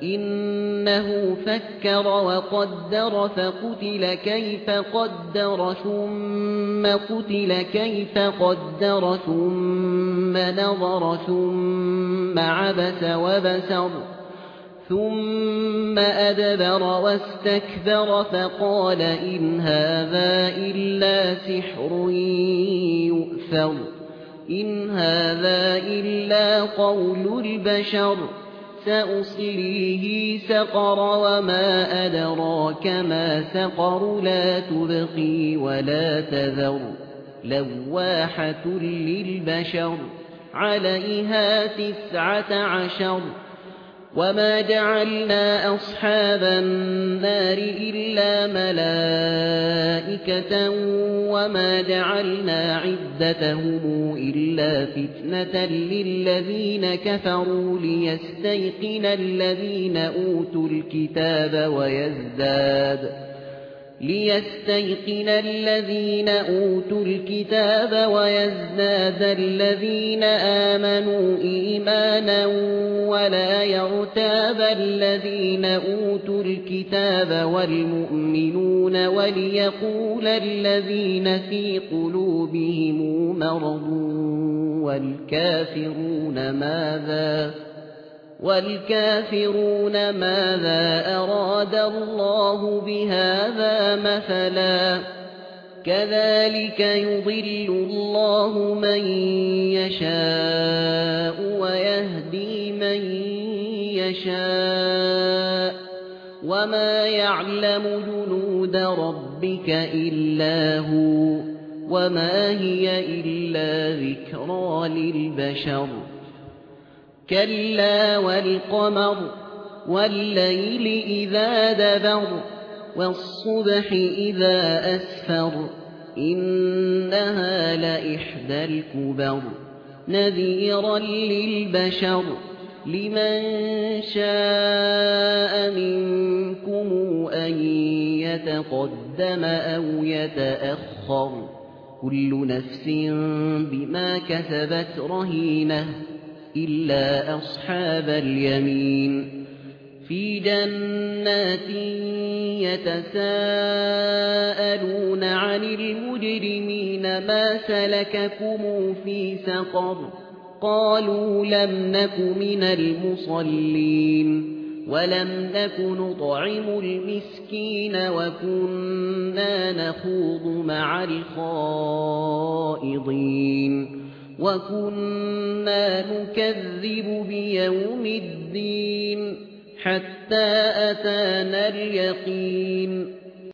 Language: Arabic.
إنه فكر وقدر فقتل كيف قدر ثم قتل كيف قدر ثم نظر ثم عبس وبسر ثم أدبر واستكبر فقال إن هذا إلا سحر يؤثر إن هذا إلا قول البشر سأصليه سقر وما أدراك ما سقر لا تبقي ولا تذر لواحة للبشر عليها 19 وما جعلنا أصحاب النار إلا ملائكة وما جعلنا عدتهم إلا فتنة للذين كفروا ليستيقن الذين أوتوا الكتاب ويزداد الذين آمنوا إيمانا ولا يرتاب الذين أوتوا الكتاب والمؤمنون وليقول الذين في قلوبهم مرض والكافرون ماذا أراد الله بهذا مثلا كذلك يضل الله من يشاء ويهدي من يشاء وما يعلم جنود ربك إلا هو وما هي إلا ذكرى للبشر كلا والقمر والليل إذا دبر والصبح إذا أسفر إنها لإحدى الكبر نذيرا للبشر لمن شاء منكم أن يتقدم أو يتأخر كل نفس بما كسبت رهينة إلا أصحاب اليمين في جنات يتساءلون عن المجرمين ما سلككم في سقر قالوا لم نك من المصلين ولم نك نطعم المسكين وكنا نخوض مع الخائضين وكنا نكذب بيوم الدين حتى أتانا اليقين